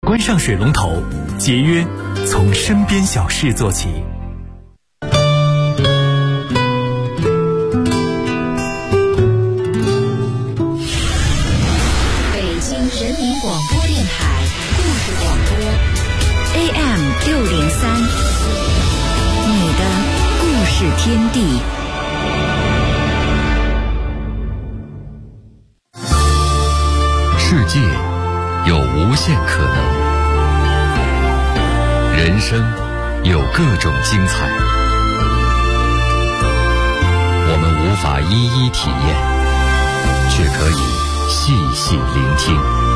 关上水龙头，节约从身边小事做起。 北京人民广播电台故事广播 AM603，你的故事天地。 世界有无限可能，人生有各种精彩，我们无法一一体验，却可以细细聆听，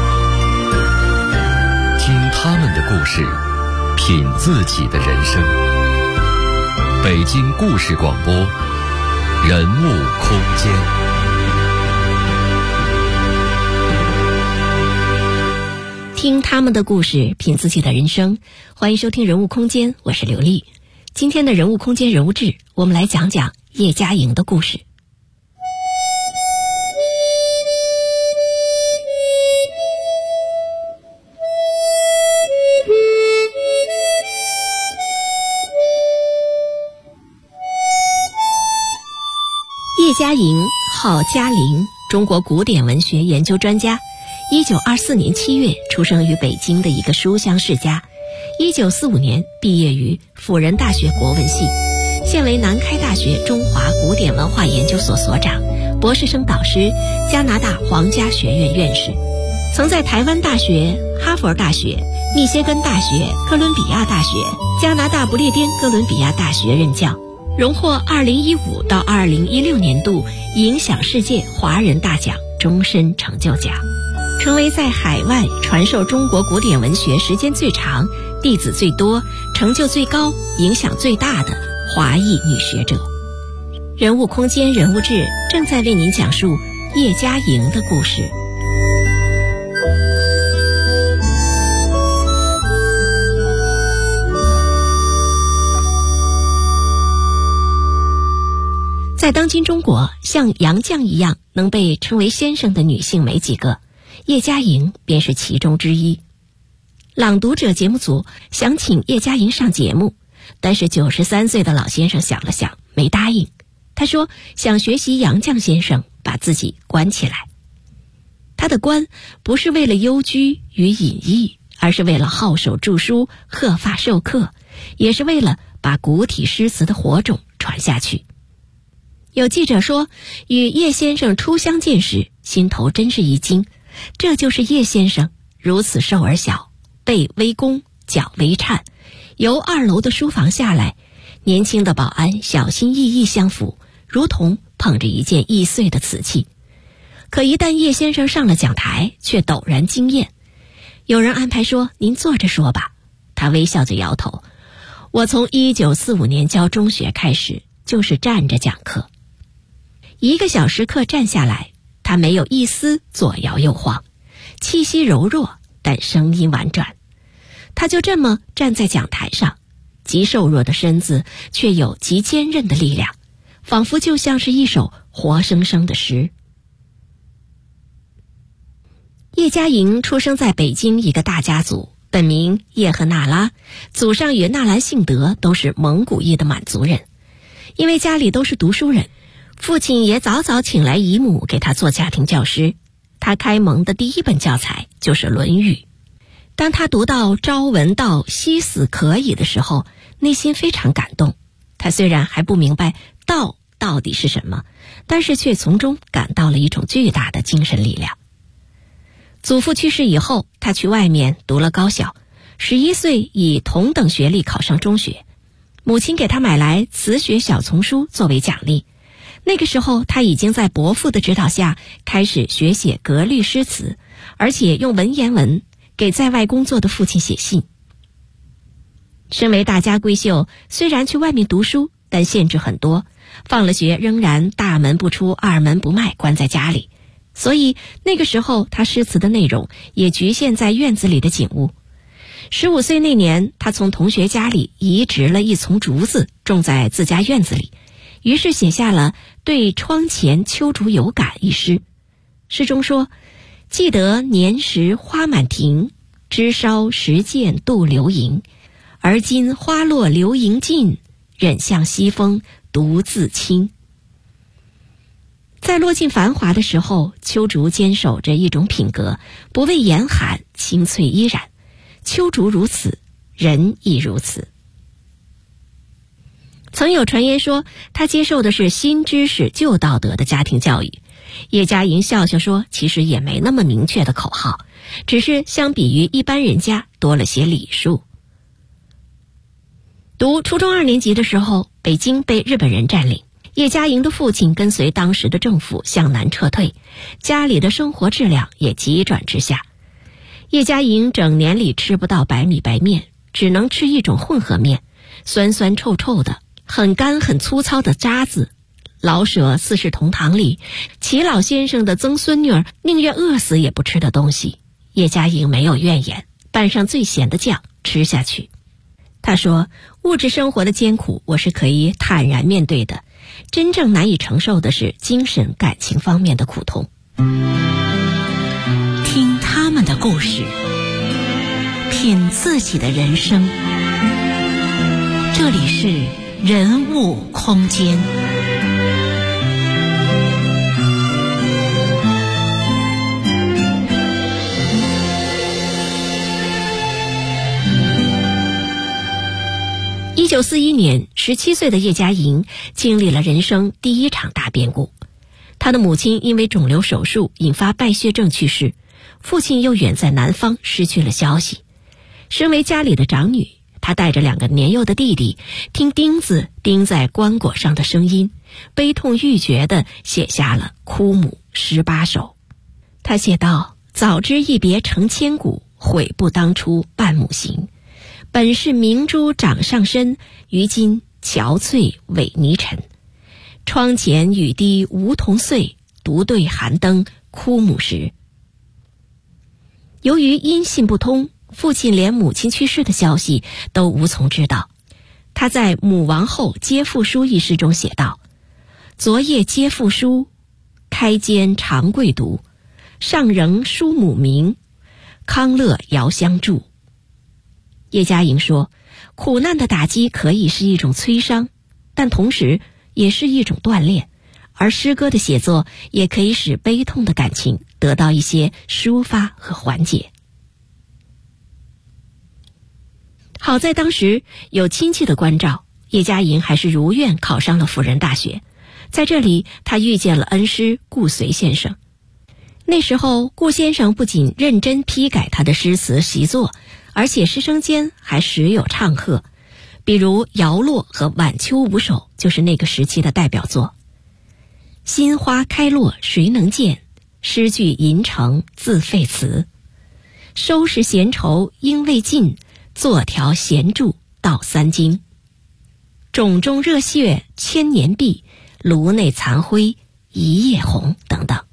听他们的故事，品自己的人生。北京故事广播，人物空间。 听他们的故事，品自己的人生。欢迎收听人物空间，我是刘丽。今天的人物空间人物志，我们来讲讲叶嘉莹的故事。叶嘉莹号嘉玲，中国古典文学研究专家。1924年7月出生于北京的一个书香世家，1945年毕业于辅仁大学国文系，现为南开大学中华古典文化研究所所长、博士生导师，加拿大皇家学院院士，曾在台湾大学、哈佛大学、密歇根大学、哥伦比亚大学、加拿大不列颠哥伦比亚大学任教，荣获2015到2016年度影响世界华人大奖终身成就奖，成为在海外传授中国古典文学时间最长、弟子最多、成就最高、影响最大的华裔女学者。人物空间人物志正在为您讲述叶嘉莹的故事。在当今中国，像杨绛一样能被称为先生的女性没几个，叶嘉莹便是其中之一。朗读者节目组想请叶嘉莹上节目，但是93岁的老先生想了想，没答应。他说想学习杨绛先生把自己关起来。他的关不是为了幽居与隐逸，而是为了好手著书、鹤发授课，也是为了把古体诗词的火种传下去。有记者说，与叶先生初相见时，心头真是一惊，这就是叶先生，如此瘦而小，背微弓，脚微颤，由2楼的书房下来，年轻的保安小心翼翼相扶，如同捧着一件易碎的瓷器。可一旦叶先生上了讲台，却陡然惊艳。有人安排说，您坐着说吧。他微笑着摇头，我从1945年教中学开始，就是站着讲课。1个小时课站下来，他没有一丝左摇右晃，气息柔弱，但声音婉转。他就这么站在讲台上，极瘦弱的身子却有极坚韧的力量，仿佛就像是一首活生生的诗。叶嘉莹出生在北京一个大家族，本名叶赫那拉，祖上与纳兰性德都是蒙古裔的满族人。因为家里都是读书人，父亲也早早请来姨母给他做家庭教师。他开蒙的第一本教材就是《论语》。当他读到朝闻道，夕死可矣的时候，内心非常感动。他虽然还不明白道到底是什么，但是却从中感到了一种巨大的精神力量。祖父去世以后，他去外面读了高小，11岁以同等学历考上中学。母亲给他买来词学小丛书作为奖励。那个时候他已经在伯父的指导下开始学写格律诗词，而且用文言文给在外工作的父亲写信。身为大家闺秀，虽然去外面读书，但限制很多，放了学仍然大门不出二门不迈，关在家里。所以那个时候他诗词的内容也局限在院子里的景物。15岁那年，他从同学家里移植了一丛竹子，种在自家院子里，于是写下了《对窗前秋竹有感》一诗。诗中说，记得年时花满庭， 枝梢时见度流萤，而今花落流萤尽，忍向西风独自清。在落尽繁华的时候，秋竹坚守着一种品格，不畏严寒，清脆依然。秋竹如此，人亦如此。曾有传言说，他接受的是新知识旧道德的家庭教育。叶嘉莹笑笑说，其实也没那么明确的口号，只是相比于一般人家多了些礼数。读初中2年级的时候，北京被日本人占领，叶嘉莹的父亲跟随当时的政府向南撤退，家里的生活质量也急转直下。叶嘉莹整年里吃不到白米白面，只能吃一种混合面，酸酸臭臭的，很干很粗糙的渣子。老舍四世同堂里，齐老先生的曾孙女儿宁愿饿死也不吃的东西，叶嘉莹没有怨言，拌上最咸的酱吃下去。他说，物质生活的艰苦我是可以坦然面对的，真正难以承受的是精神感情方面的苦痛。 听他们的故事，品自己的人生。这里是人物空间。 1941年，17岁的叶嘉莹经历了人生第一场大变故。她的母亲因为肿瘤手术引发败血症去世，父亲又远在南方失去了消息。身为家里的长女，她带着2个年幼的弟弟，听钉子钉在棺椁上的声音，悲痛欲绝地写下了《哭母18首》。她写道：早知一别成千古，悔不当初伴母行。本是明珠掌上身，于今憔悴萎泥尘。窗前雨滴梧桐碎，独对寒灯哭母时。由于音信不通，父亲连母亲去世的消息都无从知道。他在《母亡后接父书》一诗中写道：昨夜接父书，开间长跪读，上仍书母名，康乐遥相助。叶嘉莹说，苦难的打击可以是一种摧伤，但同时也是一种锻炼，而诗歌的写作也可以使悲痛的感情得到一些抒发和缓解。好在当时有亲戚的关照，叶嘉莹还是如愿考上了辅仁大学。在这里，她遇见了恩师顾随先生。那时候，顾先生不仅认真批改他的诗词习作，而且师生间还时有唱和，比如《摇落》和《晚秋5首》就是那个时期的代表作。新花开落谁能见，诗句吟成自废词。收拾闲愁应未尽，作条闲注到3经。冢中热血千年碧，炉内残灰一夜红等等。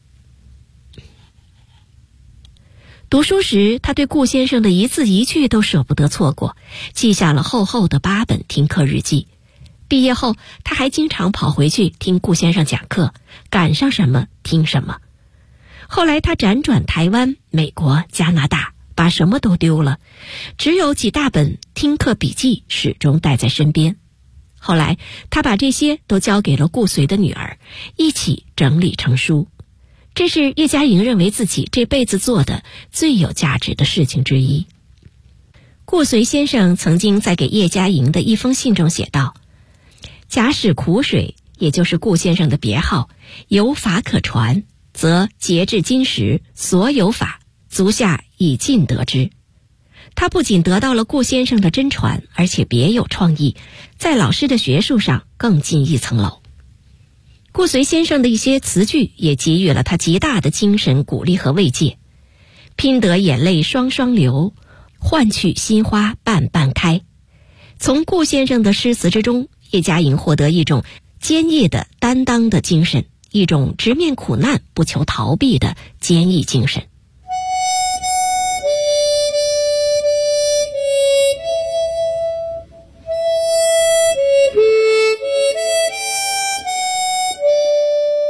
读书时，他对顾先生的一字一句都舍不得错过，记下了厚厚的8本听课日记。毕业后，他还经常跑回去听顾先生讲课，赶上什么听什么。后来他辗转台湾、美国、加拿大，把什么都丢了，只有几大本听课笔记始终带在身边。后来他把这些都交给了顾随的女儿，一起整理成书。这是叶嘉莹认为自己这辈子做的最有价值的事情之一。顾随先生曾经在给叶嘉莹的一封信中写道：假使苦水，也就是顾先生的别号，有法可传，则截至今时所有法，足下已尽得之。他不仅得到了顾先生的真传，而且别有创意，在老师的学术上更进一层楼。顾随先生的一些词句也给予了他极大的精神鼓励和慰藉。拼得眼泪双双流，换取心花瓣瓣开。从顾先生的诗词之中，叶嘉莹获得一种坚毅的担当的精神，一种直面苦难不求逃避的坚毅精神。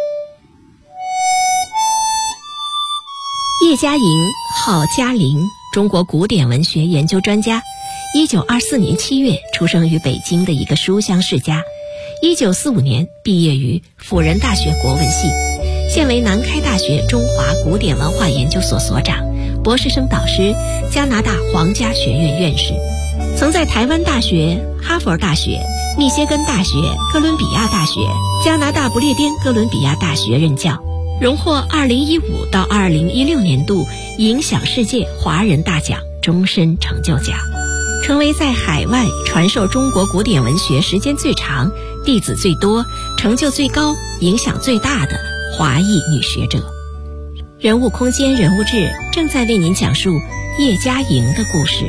叶嘉莹号嘉玲， 中国古典文学研究专家。1924年7月出生于北京的一个书香世家。1945年毕业于辅仁大学国文系，现为南开大学中华古典文化研究所所长、博士生导师，加拿大皇家学院院士。曾在台湾大学、哈佛大学、密歇根大学、哥伦比亚大学、加拿大不列颠哥伦比亚大学任教，荣获2015到2016年度影响世界华人大奖终身成就奖，成为在海外传授中国古典文学时间最长、弟子最多、成就最高、影响最大的华裔女学者。人物空间人物志正在为您讲述叶嘉莹的故事。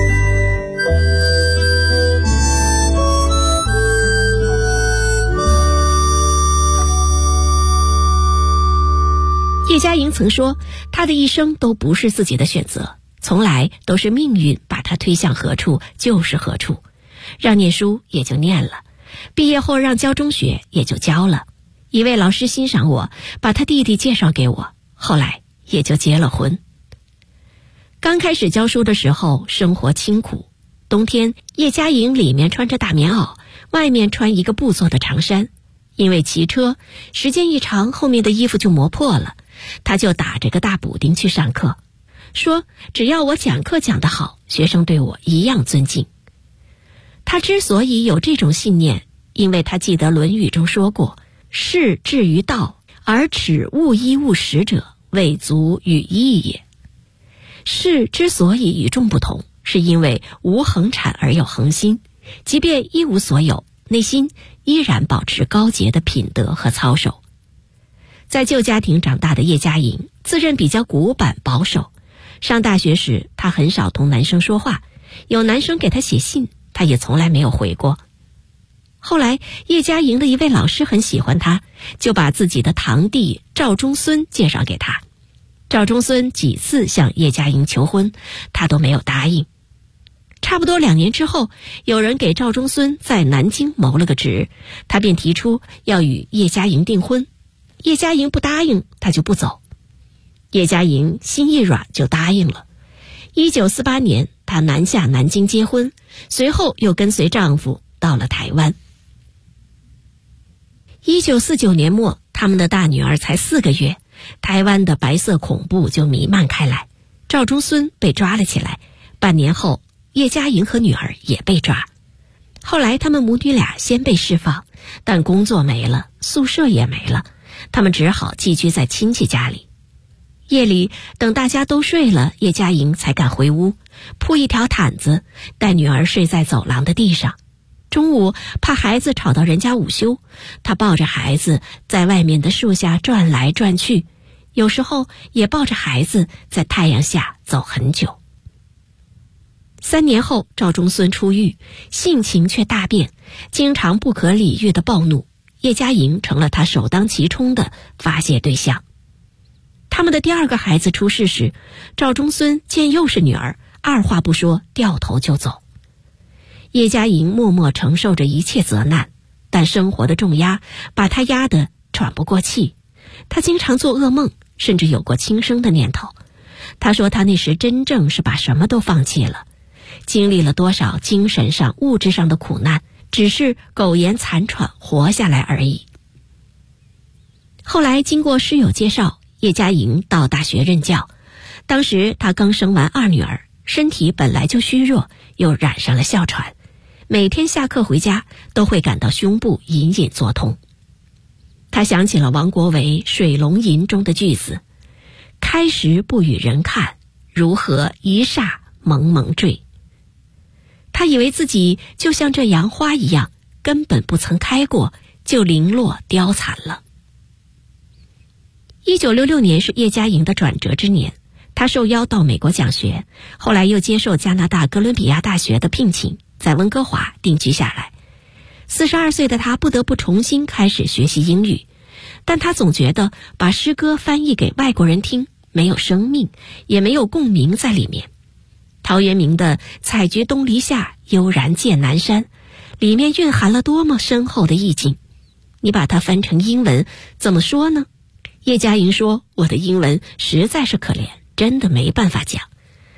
叶嘉莹曾说，她的一生都不是自己的选择，从来都是命运把她推向何处就是何处，让念书也就念了，毕业后让教中学也就教了。一位老师欣赏我，把他弟弟介绍给我，后来也就结了婚。刚开始教书的时候，生活清苦。冬天，叶嘉莹里面穿着大棉袄，外面穿一个布做的长衫。因为骑车，时间一长，后面的衣服就磨破了，他就打着个大补丁去上课，说只要我讲课讲得好，学生对我一样尊敬。他之所以有这种信念，因为他记得《论语》中说过，士志于道，而耻勿衣勿食者，未足与义也。士之所以与众不同，是因为无恒产而有恒心，即便一无所有，内心依然保持高洁的品德和操守。在旧家庭长大的叶嘉莹自认比较古板保守，上大学时她很少同男生说话，有男生给她写信，她也从来没有回过。后来叶嘉莹的一位老师很喜欢她，就把自己的堂弟赵中孙介绍给她。赵中孙几次向叶嘉莹求婚，她都没有答应。差不多2年之后，有人给赵中孙在南京谋了个职，他便提出要与叶嘉莹订婚。叶嘉莹不答应，他就不走。叶嘉莹心一软就答应了。1948年，她南下南京结婚，随后又跟随丈夫到了台湾。1949年末，他们的大女儿才4个月，台湾的白色恐怖就弥漫开来，赵中孙被抓了起来。半年后，叶嘉莹和女儿也被抓。后来他们母女俩先被释放，但工作没了，宿舍也没了，他们只好寄居在亲戚家里。夜里等大家都睡了，叶嘉莹才敢回屋，铺一条毯子，带女儿睡在走廊的地上。中午怕孩子吵到人家午休，她抱着孩子在外面的树下转来转去，有时候也抱着孩子在太阳下走很久。3年后，赵中孙出狱，性情却大变，经常不可理喻的暴怒，叶嘉莹成了他首当其冲的发泄对象。他们的第2个孩子出世时，赵中孙见又是女儿，二话不说掉头就走。叶嘉莹默默承受着一切责难，但生活的重压把她压得喘不过气。她经常做噩梦，甚至有过轻生的念头。她说她那时真正是把什么都放弃了，经历了多少精神上物质上的苦难，只是苟延残喘活下来而已。后来经过师友介绍，叶嘉莹到大学任教。当时她刚生完2女儿，身体本来就虚弱，又染上了哮喘，每天下课回家都会感到胸部隐隐作痛。她想起了王国维《水龙吟》中的句子：开时不与人看，如何一霎蒙蒙坠。她以为自己就像这杨花一样，根本不曾开过，就零落凋残了。1966年是叶嘉莹的转折之年，她受邀到美国讲学，后来又接受加拿大哥伦比亚大学的聘请，在温哥华定居下来。42岁的她不得不重新开始学习英语，但她总觉得把诗歌翻译给外国人听没有生命，也没有共鸣在里面。陶渊明的采菊东篱下，悠然见南山，里面蕴含了多么深厚的意境。你把它翻成英文怎么说呢？叶嘉莹说，我的英文实在是可怜，真的没办法讲。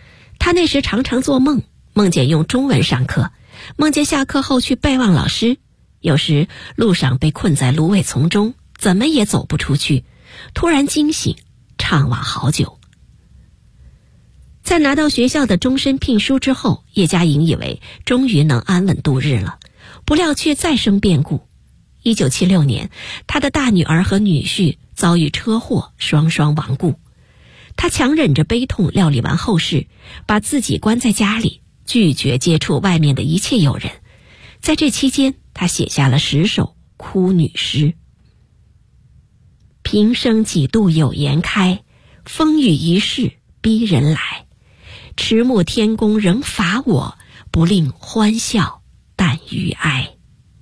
他那时常常做梦，梦见用中文上课，梦见下课后去拜望老师，有时路上被困在芦苇丛中，怎么也走不出去，突然惊醒，怅惘好久。在拿到学校的终身聘书之后，叶嘉莹以为终于能安稳度日了，不料却再生变故。1976年，她的大女儿和女婿遭遇车祸，双双亡故。她强忍着悲痛料理完后事，把自己关在家里，拒绝接触外面的一切友人。在这期间，她写下了10首哭女诗。平生几度有颜开，风雨一世逼人来。迟暮天公仍罚我，不令欢笑但欲哀。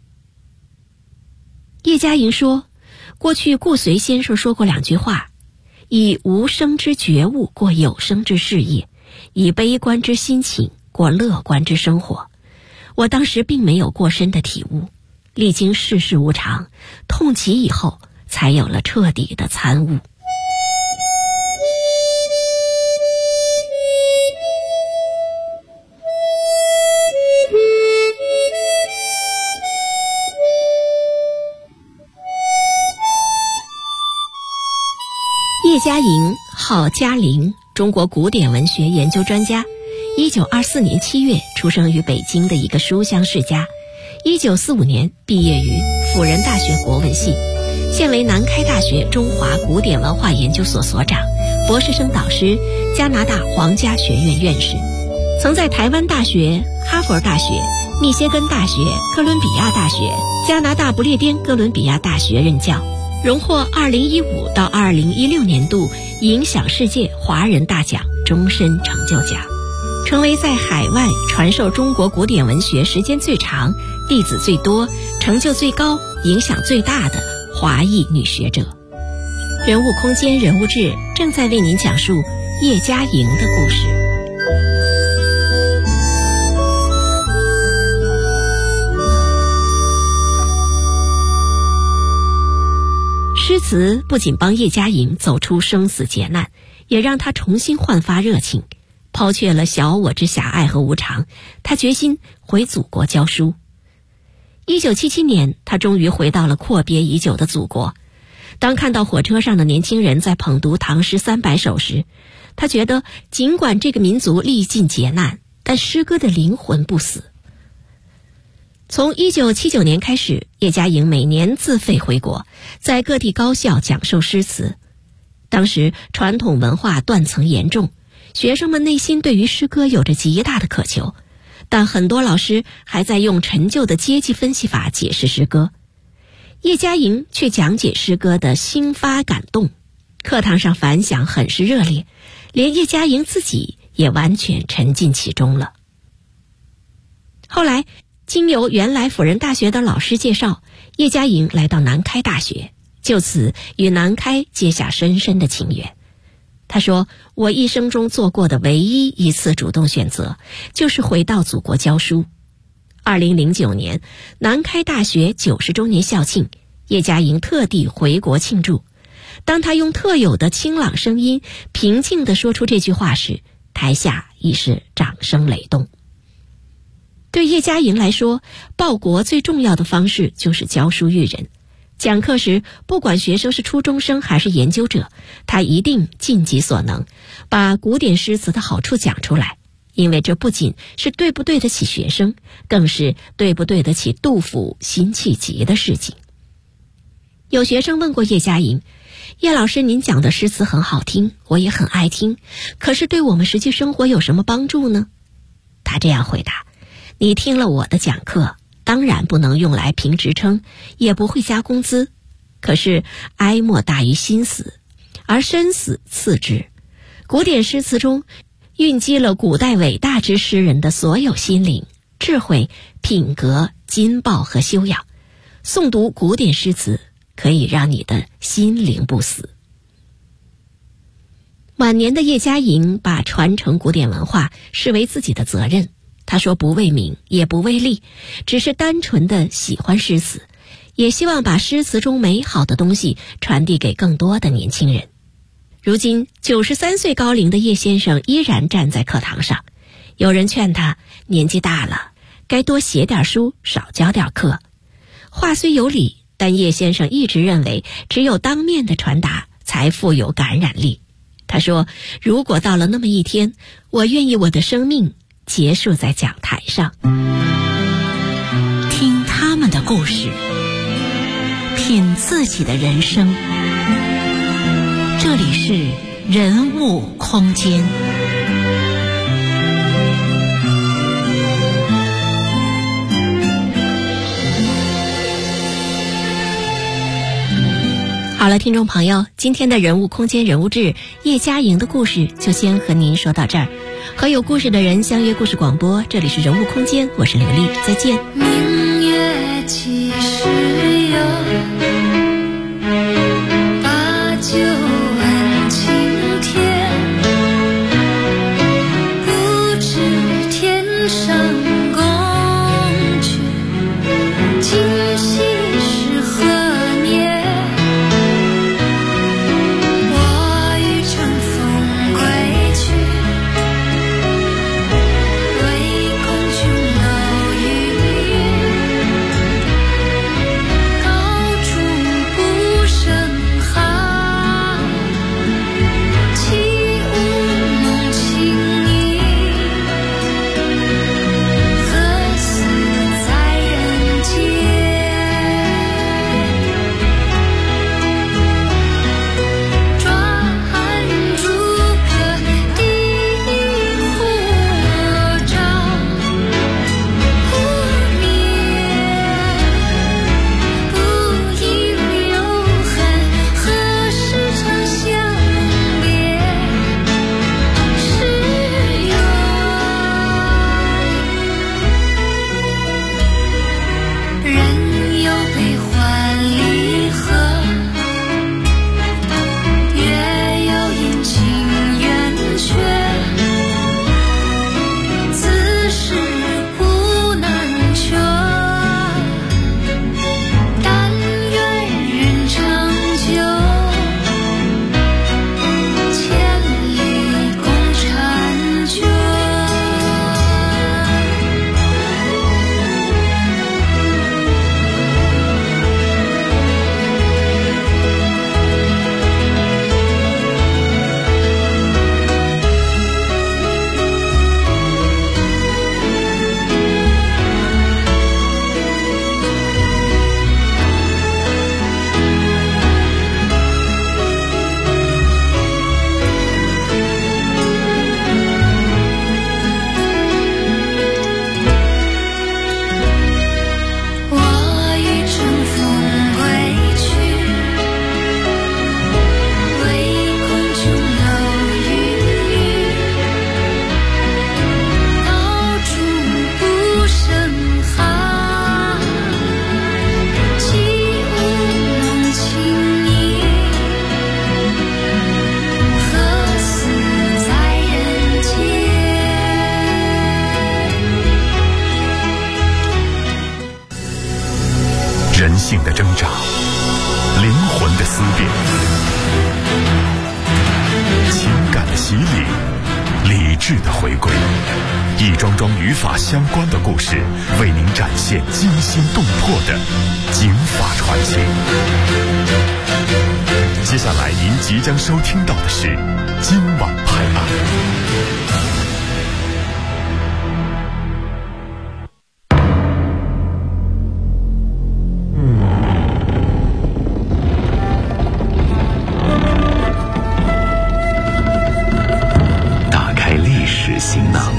叶嘉莹说，过去顾随先生说过2句话，以无声之觉悟过有声之事业，以悲观之心情过乐观之生活。我当时并没有过深的体悟，历经世事无常，痛极以后，才有了彻底的参悟。叶嘉莹号嘉玲，中国古典文学研究专家。1924年7月出生于北京的一个书香世家。1945年毕业于辅仁大学国文系，现为南开大学中华古典文化研究所所长、博士生导师、加拿大皇家学院院士。曾在台湾大学、哈佛大学、密歇根大学、哥伦比亚大学、加拿大不列颠哥伦比亚大学任教，荣获2015到2016年度影响世界华人大奖终身成就奖，成为在海外传授中国古典文学时间最长、弟子最多、成就最高、影响最大的华裔女学者。人物空间人物志正在为您讲述叶嘉莹的故事。诗词不仅帮叶嘉莹走出生死劫难，也让她重新焕发热情。抛却了小我之狭隘和无常，她决心回祖国教书。1977年，她终于回到了阔别已久的祖国。当看到火车上的年轻人在捧读唐诗300首时，她觉得尽管这个民族历尽劫难，但诗歌的灵魂不死。从1979年开始，叶嘉莹每年自费回国，在各地高校讲授诗词。当时传统文化断层严重，学生们内心对于诗歌有着极大的渴求，但很多老师还在用陈旧的阶级分析法解释诗歌。叶嘉莹却讲解诗歌的兴发感动，课堂上反响很是热烈，连叶嘉莹自己也完全沉浸其中了。后来经由原来辅仁大学的老师介绍，叶嘉莹来到南开大学，就此与南开结下深深的情缘。他说，我一生中做过的唯一一次主动选择，就是回到祖国教书。2009年，南开大学90周年校庆，叶嘉莹特地回国庆祝。当他用特有的清朗声音平静地说出这句话时，台下已是掌声雷动。对叶嘉莹来说，报国最重要的方式就是教书育人。讲课时，不管学生是初中生还是研究者，他一定尽己所能，把古典诗词的好处讲出来，因为这不仅是对不对得起学生，更是对不对得起杜甫、辛弃疾的事情。有学生问过叶嘉莹，叶老师，您讲的诗词很好听，我也很爱听，可是对我们实际生活有什么帮助呢？他这样回答，你听了我的讲课，当然不能用来评职称，也不会加工资，可是哀莫大于心死，而身死次之。古典诗词中蕴积了古代伟大之诗人的所有心灵、智慧、品格、金报和修养。诵读古典诗词可以让你的心灵不死。晚年的叶嘉莹把传承古典文化视为自己的责任。他说，不为名也不为利，只是单纯的喜欢诗词，也希望把诗词中美好的东西传递给更多的年轻人。如今93岁高龄的叶先生依然站在课堂上， 有人劝他年纪大了，该多写点书，少教点课。话虽有理，但叶先生一直认为只有当面的传达才富有感染力。他说，如果到了那么一天，我愿意我的生命结束在讲台上。 听他们的故事，品自己的人生。这里是人物空间。 好了，听众朋友，今天的人物空间人物志叶嘉莹的故事就先和您说到这儿。和有故事的人相约故事广播，这里是人物空间，我是刘丽，再见。 明月几时有，把酒问青天，不知天上宫阙，今夕是何年？我欲乘风归去，唯恐琼楼玉宇，高处不胜寒。起舞弄清影，何似在人间？转朱阁，低户照，忽眠不应留痕，何时长相别时圆？人有悲欢离合，月有阴晴圆缺，此事古难全。但愿人长久，千里共婵娟。我欲乘风归去，唯恐琼楼玉宇，高处不胜寒。起舞弄清影，何似在人间？ 人性的挣扎，灵魂的思辨，情感的洗礼，理智的回归，一桩桩与法相关的故事，为您展现惊心动魄的警法传奇。接下来您即将收听到的是今晚拍案。 打开历史行囊，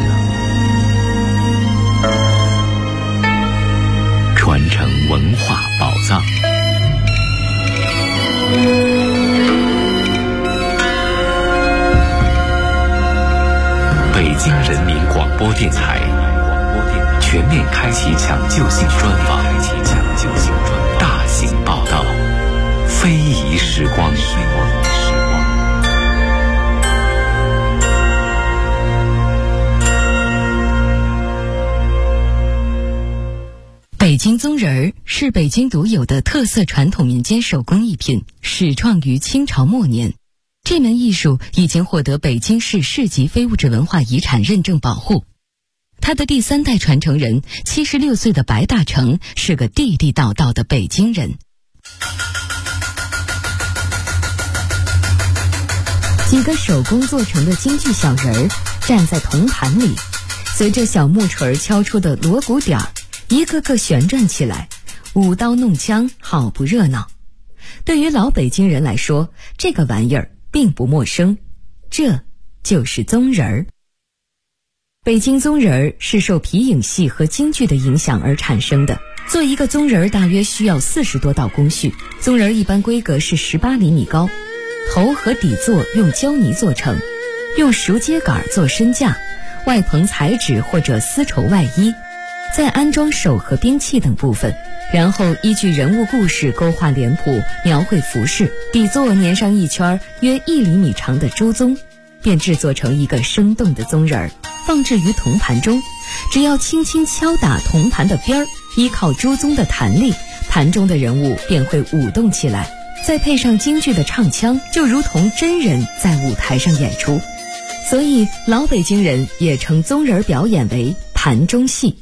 传承文化宝藏。北京人民广播电台全面开启抢救性专访，大型报道，非遗时光。 北京宗人儿是北京独有的特色传统民间手工艺品，始创于清朝末年。这门艺术已经获得北京市市级非物质文化遗产认证保护。 他的第3代传承人76岁的白大成是个地地道道的北京人。几个手工做成的京剧小人儿站在铜盘里，随着小木锤敲出的锣鼓点儿，一个个旋转起来，舞刀弄枪，好不热闹。对于老北京人来说，这个玩意儿并不陌生，这就是宗人儿。北京宗人儿是受皮影戏和京剧的影响而产生的。做一个宗人儿大约需要40多道工序，宗人儿一般规格是18厘米高，头和底座用胶泥做成，用熟秸秆做身架，外棚彩纸或者丝绸外衣，再安装手和兵器等部分，然后依据人物故事勾画脸谱，描绘服饰，底座粘上一圈约1厘米长的朱宗，便制作成一个生动的宗人儿，放置于铜盘中。只要轻轻敲打铜盘的边儿，依靠朱宗的弹力，盘中的人物便会舞动起来，再配上京剧的唱腔，就如同真人在舞台上演出。所以老北京人也称宗人表演为盘中戏。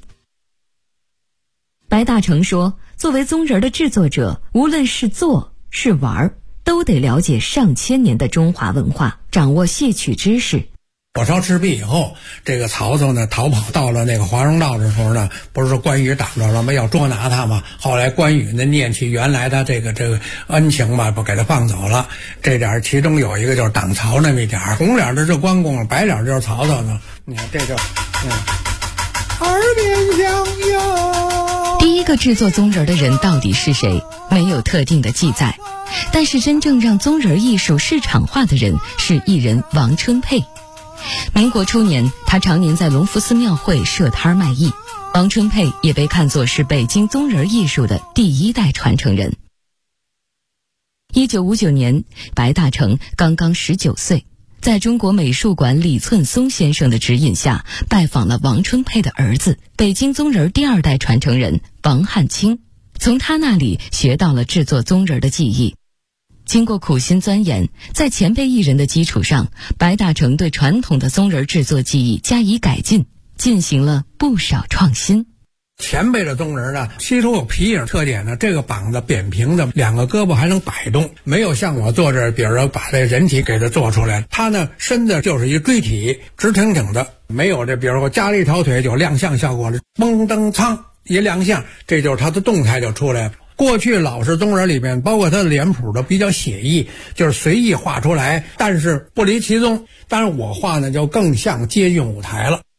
白大成说，作为宗人的制作者，无论是做是玩，都得了解上千年的中华文化，掌握戏曲知识。 火烧赤壁以后，这个曹操呢逃跑到了那个华容道的时候呢，不是说关羽挡着了吗？要捉拿他嘛。后来关羽呢念起原来的这个恩情嘛，不给他放走了。这点其中有一个就是挡曹那么一点，红脸的是关公，白脸就是曹操呢。你看这就耳边响哟。 第一个制作宗人的人到底是谁，没有特定的记载，但是真正让宗人艺术市场化的人是艺人王春佩。民国初年，他常年在隆福寺庙会设摊卖艺。王春佩也被看作是北京宗人艺术的第1代传承人。1959年，白大成刚刚19岁，在中国美术馆李寸松先生的指引下，拜访了王春佩的儿子，北京宗人第2代传承人王汉卿，从他那里学到了制作宗人的技艺。经过苦心钻研，在前辈艺人的基础上，白大成对传统的宗人制作技艺加以改进，进行了不少创新。 前辈的宗人呢，吸收有皮影特点呢，这个膀子扁平的，2个胳膊还能摆动，没有像我做这，比如说把这人体给它做出来，他呢身子就是一锥体，直挺挺的，没有这比如说加了一条腿有亮相效果的，嘣噔苍一亮相，这就是他的动态就出来了。过去老式宗人里面，包括他的脸谱都比较写意，就是随意画出来，但是不离其宗。当然我画呢就更像接近舞台了。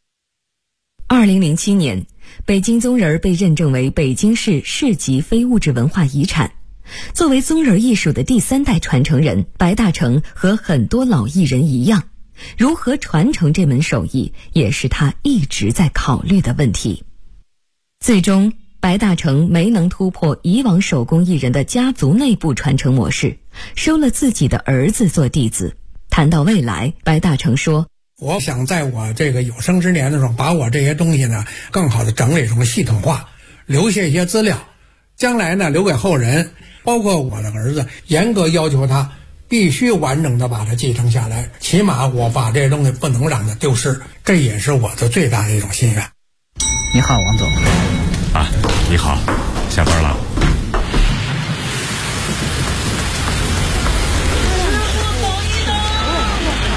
2007年，北京宗人被认证为北京市市级非物质文化遗产。作为宗人艺术的第3代传承人，白大成和很多老艺人一样，如何传承这门手艺，也是他一直在考虑的问题。最终白大成没能突破以往手工艺人的家族内部传承模式，收了自己的儿子做弟子。谈到未来，白大成说， 我想在我这个有生之年的时候，把我这些东西呢更好的整理成系统化，留下一些资料，将来呢留给后人，包括我的儿子，严格要求他必须完整的把它继承下来，起码我把这些东西不能让它丢失，这也是我的最大的一种心愿。 你好，王总。 啊，你好，下班了。